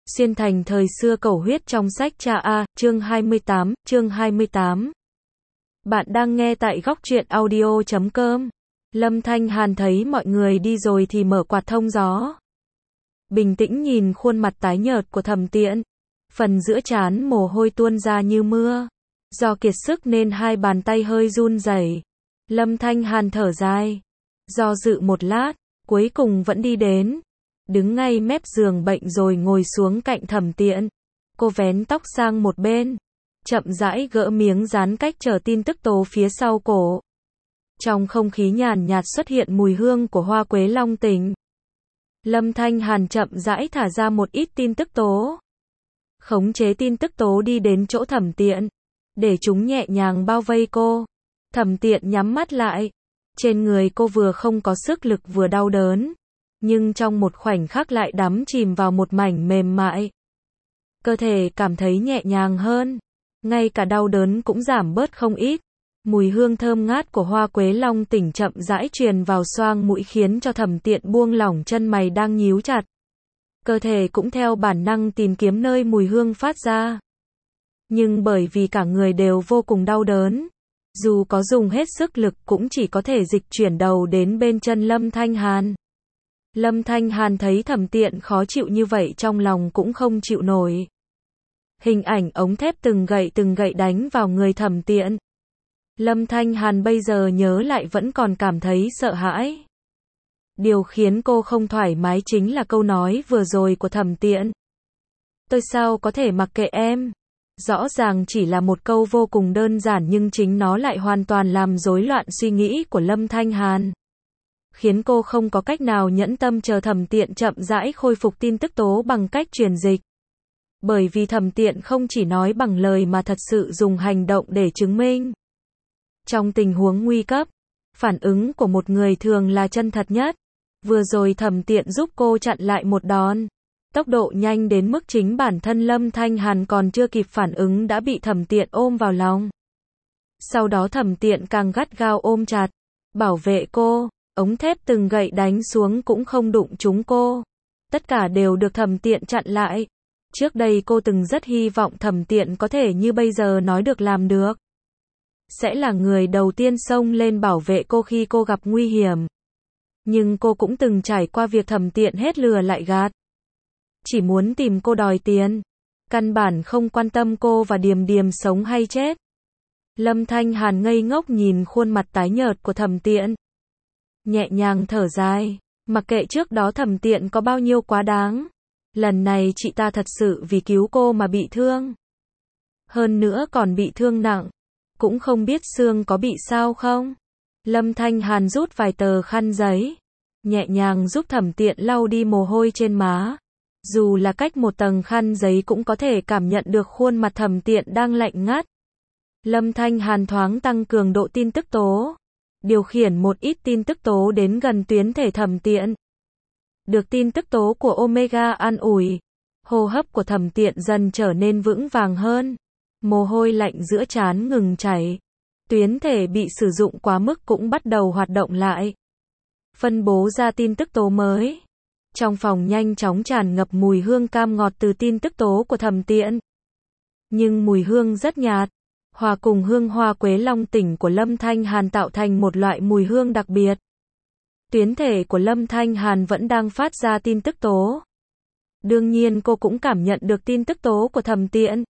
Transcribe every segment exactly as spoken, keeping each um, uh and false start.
Xuyên thành thời xưa cầu huyết trong sách cha A, chương hai mươi tám, chương hai mươi tám. Bạn đang nghe tại góc truyện audio chấm com. Lâm Thanh Hàn thấy mọi người đi rồi thì mở quạt thông gió. Bình tĩnh nhìn khuôn mặt tái nhợt của Thẩm Tiễn. Phần giữa trán mồ hôi tuôn ra như mưa. Do kiệt sức nên hai bàn tay hơi run rẩy. Lâm Thanh Hàn thở dài. Do dự một lát, cuối cùng vẫn đi đến. Đứng ngay mép giường bệnh rồi ngồi xuống cạnh Thẩm Tiễn. Cô vén tóc sang một bên. Chậm rãi gỡ miếng dán cách trở tin tức tố phía sau cổ. Trong không khí nhàn nhạt xuất hiện mùi hương của hoa quế long tỉnh. Lâm Thanh Hàn chậm rãi thả ra một ít tin tức tố. Khống chế tin tức tố đi đến chỗ Thẩm Tiễn. Để chúng nhẹ nhàng bao vây cô. Thẩm Tiễn nhắm mắt lại. Trên người cô vừa không có sức lực vừa đau đớn. Nhưng trong một khoảnh khắc lại đắm chìm vào một mảnh mềm mại. Cơ thể cảm thấy nhẹ nhàng hơn. Ngay cả đau đớn cũng giảm bớt không ít. Mùi hương thơm ngát của hoa quế long tỉnh chậm rãi truyền vào xoang mũi khiến cho Thẩm Tiễn buông lỏng chân mày đang nhíu chặt. Cơ thể cũng theo bản năng tìm kiếm nơi mùi hương phát ra. Nhưng bởi vì cả người đều vô cùng đau đớn. Dù có dùng hết sức lực cũng chỉ có thể dịch chuyển đầu đến bên chân Lâm Thanh Hàn. Lâm Thanh Hàn thấy Thẩm Tiễn khó chịu như vậy trong lòng cũng không chịu nổi. Hình ảnh ống thép từng gậy từng gậy đánh vào người Thẩm Tiễn. Lâm Thanh Hàn bây giờ nhớ lại vẫn còn cảm thấy sợ hãi. Điều khiến cô không thoải mái chính là câu nói vừa rồi của Thẩm Tiễn. Tôi sao có thể mặc kệ em? Rõ ràng chỉ là một câu vô cùng đơn giản nhưng chính nó lại hoàn toàn làm rối loạn suy nghĩ của Lâm Thanh Hàn. Khiến cô không có cách nào nhẫn tâm chờ Thẩm Tiễn chậm rãi khôi phục tin tức tố bằng cách truyền dịch. Bởi vì Thẩm Tiễn không chỉ nói bằng lời mà thật sự dùng hành động để chứng minh. Trong tình huống nguy cấp, phản ứng của một người thường là chân thật nhất. Vừa rồi Thẩm Tiễn giúp cô chặn lại một đòn. Tốc độ nhanh đến mức chính bản thân Lâm Thanh Hàn còn chưa kịp phản ứng đã bị Thẩm Tiễn ôm vào lòng. Sau đó Thẩm Tiễn càng gắt gao ôm chặt, bảo vệ cô. Ống thép từng gậy đánh xuống cũng không đụng trúng cô. Tất cả đều được Thẩm Tiễn chặn lại. Trước đây cô từng rất hy vọng Thẩm Tiễn có thể như bây giờ nói được làm được. Sẽ là người đầu tiên xông lên bảo vệ cô khi cô gặp nguy hiểm. Nhưng cô cũng từng trải qua việc Thẩm Tiễn hết lừa lại gạt. Chỉ muốn tìm cô đòi tiền. Căn bản không quan tâm cô và Điềm Điềm sống hay chết. Lâm Thanh Hàn ngây ngốc nhìn khuôn mặt tái nhợt của Thẩm Tiễn. Nhẹ nhàng thở dài. Mặc kệ trước đó Thẩm Tiễn có bao nhiêu quá đáng. Lần này chị ta thật sự vì cứu cô mà bị thương. Hơn nữa còn bị thương nặng. Cũng không biết xương có bị sao không. Lâm Thanh Hàn rút vài tờ khăn giấy. Nhẹ nhàng giúp Thẩm Tiễn lau đi mồ hôi trên má. Dù là cách một tầng khăn giấy cũng có thể cảm nhận được khuôn mặt Thẩm Tiễn đang lạnh ngắt. Lâm Thanh Hàn thoáng tăng cường độ tin tức tố. Điều khiển một ít tin tức tố đến gần tuyến thể Thẩm Tiễn. Được tin tức tố của Omega an ủi. Hô hấp của Thẩm Tiễn dần trở nên vững vàng hơn. Mồ hôi lạnh giữa trán ngừng chảy. Tuyến thể bị sử dụng quá mức cũng bắt đầu hoạt động lại. Phân bố ra tin tức tố mới. Trong phòng nhanh chóng tràn ngập mùi hương cam ngọt từ tin tức tố của Thẩm Tiễn. Nhưng mùi hương rất nhạt. Hòa cùng hương hoa quế long tỉnh của Lâm Thanh Hàn tạo thành một loại mùi hương đặc biệt. Tuyến thể của Lâm Thanh Hàn vẫn đang phát ra tin tức tố. Đương nhiên cô cũng cảm nhận được tin tức tố của Thẩm Tiễn.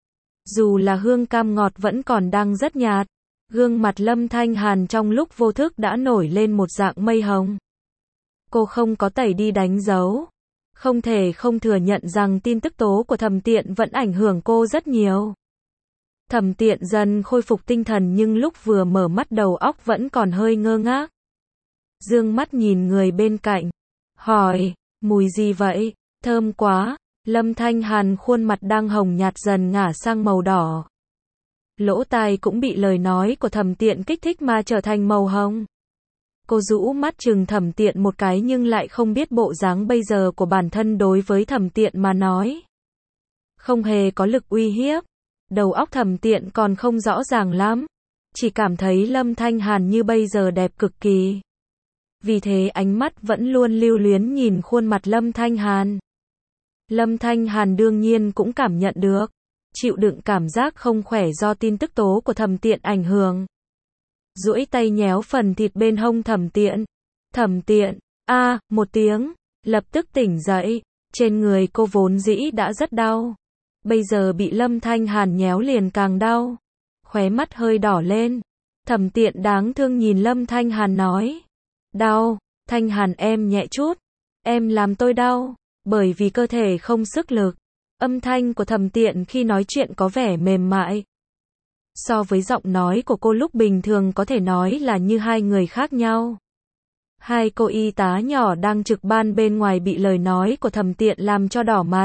Dù là hương cam ngọt vẫn còn đang rất nhạt. Gương mặt Lâm Thanh Hàn trong lúc vô thức đã nổi lên một dạng mây hồng. Cô không có tẩy đi đánh dấu. Không thể không thừa nhận rằng tin tức tố của Thẩm Tiễn vẫn ảnh hưởng cô rất nhiều. Thẩm Tiễn dần khôi phục tinh thần nhưng lúc vừa mở mắt đầu óc vẫn còn hơi ngơ ngác. Dương mắt nhìn người bên cạnh. Hỏi, mùi gì vậy? Thơm quá. Lâm Thanh Hàn khuôn mặt đang hồng nhạt dần ngả sang màu đỏ. Lỗ tai cũng bị lời nói của Thẩm Tiễn kích thích mà trở thành màu hồng. Cô rũ mắt chừng Thẩm Tiễn một cái nhưng lại không biết bộ dáng bây giờ của bản thân đối với Thẩm Tiễn mà nói. Không hề có lực uy hiếp. Đầu óc Thẩm Tiễn còn không rõ ràng lắm. Chỉ cảm thấy Lâm Thanh Hàn như bây giờ đẹp cực kỳ. Vì thế ánh mắt vẫn luôn lưu luyến nhìn khuôn mặt Lâm Thanh Hàn. Lâm Thanh Hàn đương nhiên cũng cảm nhận được. Chịu đựng cảm giác không khỏe do tin tức tố của Thẩm Tiện ảnh hưởng. Duỗi tay nhéo phần thịt bên hông Thẩm Tiện. Thẩm Tiện, a, một tiếng, lập tức tỉnh dậy. Trên người cô vốn dĩ đã rất đau. Bây giờ bị Lâm Thanh Hàn nhéo liền càng đau. Khóe mắt hơi đỏ lên. Thẩm Tiện đáng thương nhìn Lâm Thanh Hàn nói. Đau, Thanh Hàn em nhẹ chút. Em làm tôi đau. Bởi vì cơ thể không sức lực. Âm thanh của Thẩm Tiện khi nói chuyện có vẻ mềm mại. So với giọng nói của cô lúc bình thường có thể nói là như hai người khác nhau. Hai cô y tá nhỏ đang trực ban bên ngoài bị lời nói của Thẩm Tiện làm cho đỏ mặt.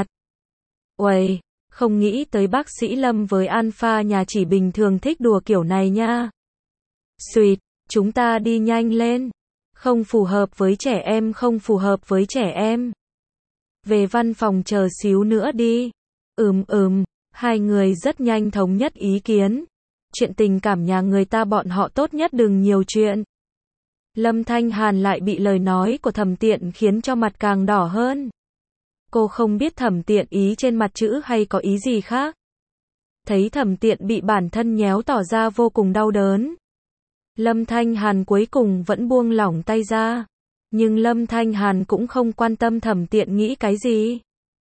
Uầy, không nghĩ tới bác sĩ Lâm với Alpha nhà chỉ bình thường thích đùa kiểu này nha. Xuyệt, chúng ta đi nhanh lên. Không phù hợp với trẻ em, không phù hợp với trẻ em. Về văn phòng chờ xíu nữa đi. Ừm ừm, hai người rất nhanh thống nhất ý kiến. Chuyện tình cảm nhà người ta bọn họ tốt nhất đừng nhiều chuyện. Lâm Thanh Hàn lại bị lời nói của Thẩm Tiện khiến cho mặt càng đỏ hơn. Cô không biết Thẩm Tiện ý trên mặt chữ hay có ý gì khác. Thấy Thẩm Tiện bị bản thân nhéo tỏ ra vô cùng đau đớn. Lâm Thanh Hàn cuối cùng vẫn buông lỏng tay ra. Nhưng Lâm Thanh Hàn cũng không quan tâm Thẩm Tiện nghĩ cái gì.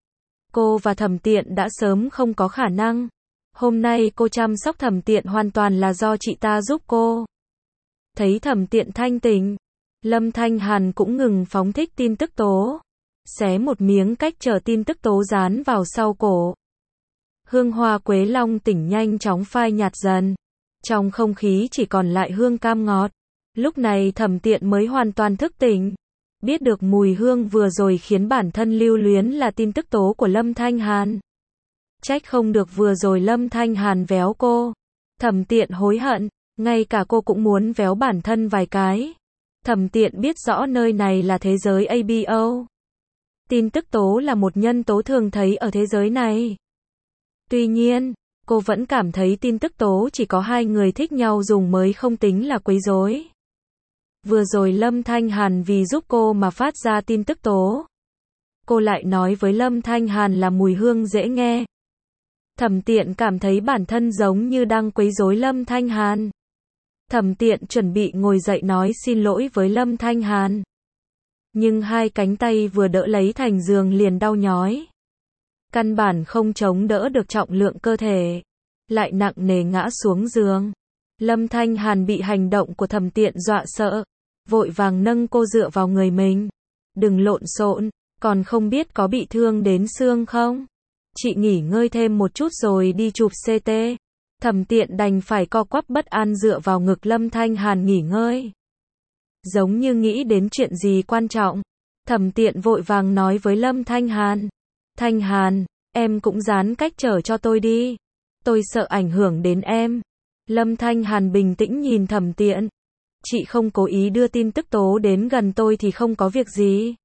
Cô và Thẩm Tiện đã sớm không có khả năng. Hôm nay cô chăm sóc Thẩm Tiện hoàn toàn là do chị ta giúp cô. Thấy Thẩm Tiện thanh tỉnh, Lâm Thanh Hàn cũng ngừng phóng thích tin tức tố. Xé một miếng cách trở tin tức tố dán vào sau cổ. Hương hoa quế long tỉnh nhanh chóng phai nhạt dần. Trong không khí chỉ còn lại hương cam ngọt. Lúc này Thẩm Tiện mới hoàn toàn thức tỉnh. Biết được mùi hương vừa rồi khiến bản thân lưu luyến là tin tức tố của Lâm Thanh Hàn. Trách không được vừa rồi Lâm Thanh Hàn véo cô. Thẩm Tiện hối hận, ngay cả cô cũng muốn véo bản thân vài cái. Thẩm Tiện biết rõ nơi này là thế giới a bê o. Tin tức tố là một nhân tố thường thấy ở thế giới này. Tuy nhiên, cô vẫn cảm thấy tin tức tố chỉ có hai người thích nhau dùng mới không tính là quấy rối. Vừa rồi Lâm Thanh Hàn vì giúp cô mà phát ra tin tức tố. Cô lại nói với Lâm Thanh Hàn là mùi hương dễ nghe. Thẩm Tiện cảm thấy bản thân giống như đang quấy rối Lâm Thanh Hàn. Thẩm Tiện chuẩn bị ngồi dậy nói xin lỗi với Lâm Thanh Hàn. Nhưng hai cánh tay vừa đỡ lấy thành giường liền đau nhói. Căn bản không chống đỡ được trọng lượng cơ thể. Lại nặng nề ngã xuống giường. Lâm Thanh Hàn bị hành động của Thẩm Tiện dọa sợ. Vội vàng nâng cô dựa vào người mình. Đừng lộn xộn, còn không biết có bị thương đến xương không? Chị nghỉ ngơi thêm một chút rồi đi chụp xê tê. Thẩm Tiện đành phải co quắp bất an dựa vào ngực Lâm Thanh Hàn nghỉ ngơi. Giống như nghĩ đến chuyện gì quan trọng. Thẩm Tiện vội vàng nói với Lâm Thanh Hàn. Thanh Hàn, em cũng dán cách trở cho tôi đi. Tôi sợ ảnh hưởng đến em. Lâm Thanh Hàn bình tĩnh nhìn Thẩm Tiện. Chị không cố ý đưa tin tức tố đến gần tôi thì không có việc gì.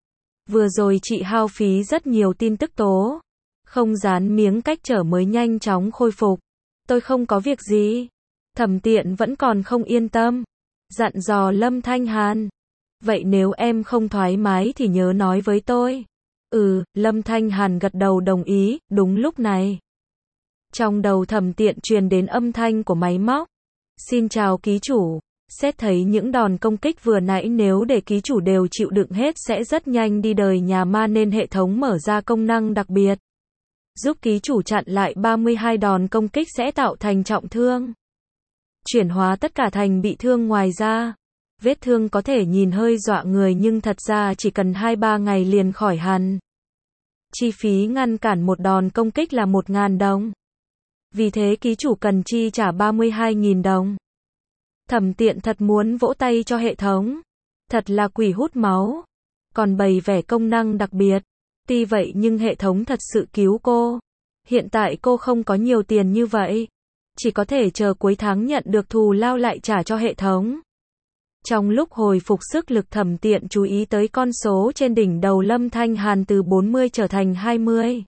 Vừa rồi chị hao phí rất nhiều tin tức tố. Không dán miếng cách trở mới nhanh chóng khôi phục. Tôi không có việc gì. Thẩm Tiện vẫn còn không yên tâm. Dặn dò Lâm Thanh Hàn. Vậy nếu em không thoải mái thì nhớ nói với tôi. Ừ, Lâm Thanh Hàn gật đầu đồng ý. Đúng lúc này, trong đầu Thẩm Tiện truyền đến âm thanh của máy móc. Xin chào ký chủ. Xét thấy những đòn công kích vừa nãy nếu để ký chủ đều chịu đựng hết sẽ rất nhanh đi đời nhà ma nên hệ thống mở ra công năng đặc biệt. Giúp ký chủ chặn lại ba mươi hai đòn công kích sẽ tạo thành trọng thương. Chuyển hóa tất cả thành bị thương ngoài ra. Vết thương có thể nhìn hơi dọa người nhưng thật ra chỉ cần hai ba ngày liền khỏi hẳn. Chi phí ngăn cản một đòn công kích là một nghìn đồng. Vì thế ký chủ cần chi trả ba mươi hai nghìn đồng. Thẩm Tiện thật muốn vỗ tay cho hệ thống. Thật là quỷ hút máu. Còn bày vẻ công năng đặc biệt. Tuy vậy nhưng hệ thống thật sự cứu cô. Hiện tại cô không có nhiều tiền như vậy. Chỉ có thể chờ cuối tháng nhận được thù lao lại trả cho hệ thống. Trong lúc hồi phục sức lực Thẩm Tiện chú ý tới con số trên đỉnh đầu Lâm Thanh Hàn từ bốn mươi trở thành hai mươi.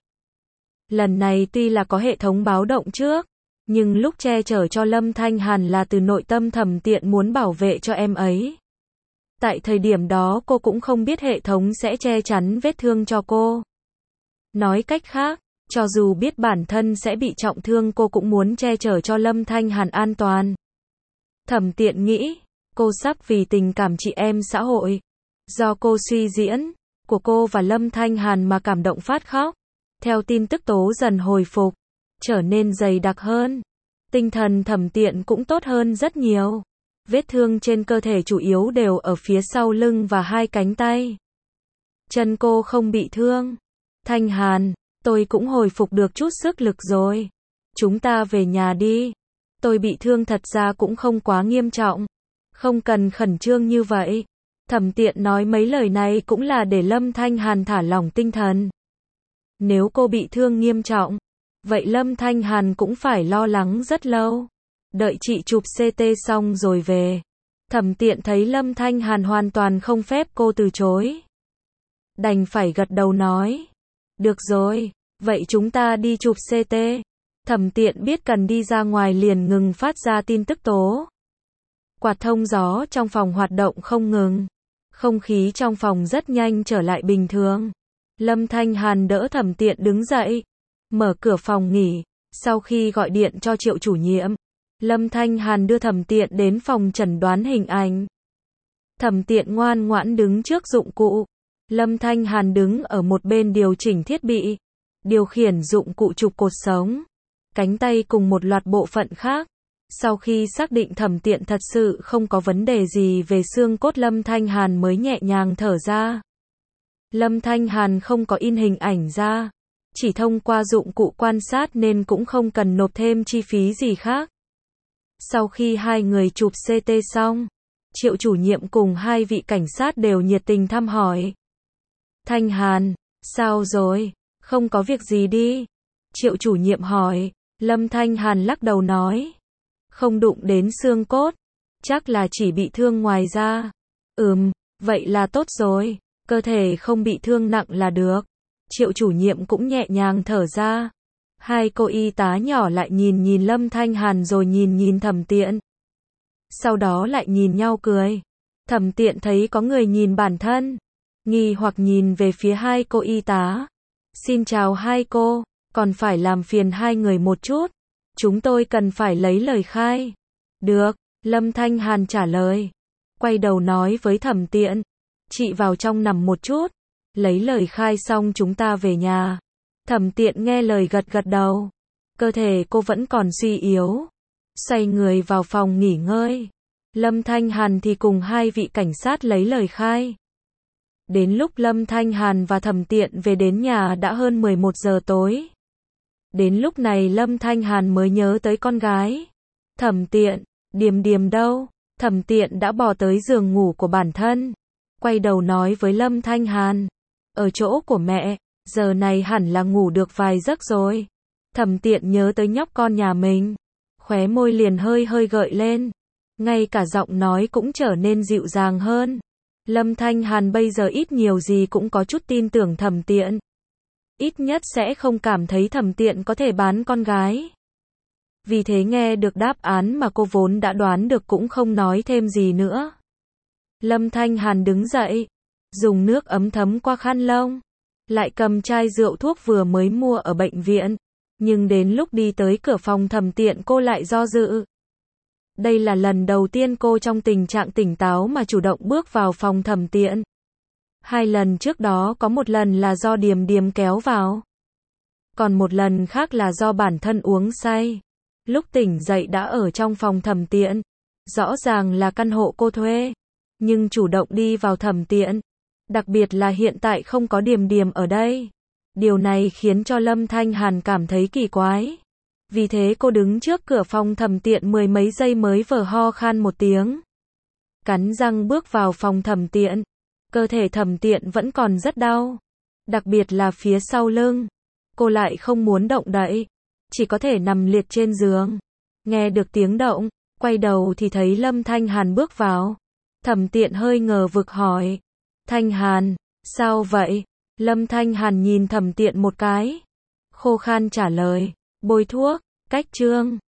Lần này tuy là có hệ thống báo động trước. Nhưng lúc che chở cho Lâm Thanh Hàn là từ nội tâm Thẩm Tiện muốn bảo vệ cho em ấy. Tại thời điểm đó cô cũng không biết hệ thống sẽ che chắn vết thương cho cô. Nói cách khác, cho dù biết bản thân sẽ bị trọng thương cô cũng muốn che chở cho Lâm Thanh Hàn an toàn. Thẩm Tiện nghĩ, cô sắp vì tình cảm chị em xã hội, do cô suy diễn, của cô và Lâm Thanh Hàn mà cảm động phát khóc. Theo tin tức tố dần hồi phục, trở nên dày đặc hơn. Tinh thần Thẩm Tiện cũng tốt hơn rất nhiều. Vết thương trên cơ thể chủ yếu đều ở phía sau lưng và hai cánh tay. Chân cô không bị thương. Thanh Hàn, tôi cũng hồi phục được chút sức lực rồi. Chúng ta về nhà đi. Tôi bị thương thật ra cũng không quá nghiêm trọng. Không cần khẩn trương như vậy. Thẩm Tiện nói mấy lời này cũng là để Lâm Thanh Hàn thả lỏng tinh thần. Nếu cô bị thương nghiêm trọng, vậy Lâm Thanh Hàn cũng phải lo lắng rất lâu. Đợi chị chụp xê tê xong rồi về. Thẩm Tiện thấy Lâm Thanh Hàn hoàn toàn không phép cô từ chối. Đành phải gật đầu nói. Được rồi, vậy chúng ta đi chụp xê tê. Thẩm Tiện biết cần đi ra ngoài liền ngừng phát ra tin tức tố. Quạt thông gió trong phòng hoạt động không ngừng. Không khí trong phòng rất nhanh trở lại bình thường. Lâm Thanh Hàn đỡ Thẩm Tiện đứng dậy, mở cửa phòng nghỉ. Sau khi gọi điện cho Triệu chủ nhiệm, Lâm Thanh Hàn đưa Thẩm Tiện đến phòng chẩn đoán hình ảnh. Thẩm Tiện ngoan ngoãn đứng trước dụng cụ. Lâm Thanh Hàn đứng ở một bên điều chỉnh thiết bị, điều khiển dụng cụ chụp cột sống, cánh tay cùng một loạt bộ phận khác. Sau khi xác định Thẩm Tiện thật sự không có vấn đề gì về xương cốt, Lâm Thanh Hàn mới nhẹ nhàng thở ra. Lâm Thanh Hàn không có in hình ảnh ra, chỉ thông qua dụng cụ quan sát nên cũng không cần nộp thêm chi phí gì khác. Sau khi hai người chụp xê tê xong, Triệu chủ nhiệm cùng hai vị cảnh sát đều nhiệt tình thăm hỏi. Thanh Hàn, sao rồi? Không có việc gì đi? Triệu chủ nhiệm hỏi. Lâm Thanh Hàn lắc đầu nói. Không đụng đến xương cốt. Chắc là chỉ bị thương ngoài da. Ừm, vậy là tốt rồi. Cơ thể không bị thương nặng là được. Triệu chủ nhiệm cũng nhẹ nhàng thở ra. Hai cô y tá nhỏ lại nhìn nhìn Lâm Thanh Hàn rồi nhìn nhìn Thẩm Tiện. Sau đó lại nhìn nhau cười. Thẩm Tiện thấy có người nhìn bản thân, nghi hoặc nhìn về phía hai cô y tá. Xin chào hai cô, còn phải làm phiền hai người một chút. Chúng tôi cần phải lấy lời khai. Được, Lâm Thanh Hàn trả lời. Quay đầu nói với Thẩm Tiện. Chị vào trong nằm một chút. Lấy lời khai xong chúng ta về nhà. Thẩm Tiện nghe lời gật gật đầu. Cơ thể cô vẫn còn suy yếu. Xoay người vào phòng nghỉ ngơi. Lâm Thanh Hàn thì cùng hai vị cảnh sát lấy lời khai. Đến lúc Lâm Thanh Hàn và Thẩm Tiện về đến nhà đã hơn mười một giờ tối. Đến lúc này Lâm Thanh Hàn mới nhớ tới con gái. Thẩm Tiện, Điềm Điềm đâu? Thẩm Tiện đã bò tới giường ngủ của bản thân. Quay đầu nói với Lâm Thanh Hàn. Ở chỗ của mẹ, giờ này hẳn là ngủ được vài giấc rồi. Thẩm Tiện nhớ tới nhóc con nhà mình. Khóe môi liền hơi hơi gợi lên. Ngay cả giọng nói cũng trở nên dịu dàng hơn. Lâm Thanh Hàn bây giờ ít nhiều gì cũng có chút tin tưởng Thẩm Tiện. Ít nhất sẽ không cảm thấy Thẩm Tiện có thể bán con gái. Vì thế nghe được đáp án mà cô vốn đã đoán được cũng không nói thêm gì nữa. Lâm Thanh Hàn đứng dậy, dùng nước ấm thấm qua khăn lông, lại cầm chai rượu thuốc vừa mới mua ở bệnh viện. Nhưng đến lúc đi tới cửa phòng Thẩm Tiện cô lại do dự. Đây là lần đầu tiên cô trong tình trạng tỉnh táo mà chủ động bước vào phòng Thẩm Tiện. Hai lần trước đó có một lần là do Điềm Điềm kéo vào. Còn một lần khác là do bản thân uống say. Lúc tỉnh dậy đã ở trong phòng Thẩm Tiện. Rõ ràng là căn hộ cô thuê. Nhưng chủ động đi vào Thẩm Tiện. Đặc biệt là hiện tại không có Điềm Điềm ở đây. Điều này khiến cho Lâm Thanh Hàn cảm thấy kỳ quái. Vì thế cô đứng trước cửa phòng Thẩm Tiện mười mấy giây mới vờ ho khan một tiếng. Cắn răng bước vào phòng Thẩm Tiện. Cơ thể Thẩm Tiện vẫn còn rất đau. Đặc biệt là phía sau lưng. Cô lại không muốn động đậy. Chỉ có thể nằm liệt trên giường. Nghe được tiếng động, quay đầu thì thấy Lâm Thanh Hàn bước vào. Thẩm Tiện hơi ngờ vực hỏi. Thanh Hàn, sao vậy? Lâm Thanh Hàn nhìn Thẩm Tiện một cái. Khô khan trả lời. Bôi thuốc, cách trương.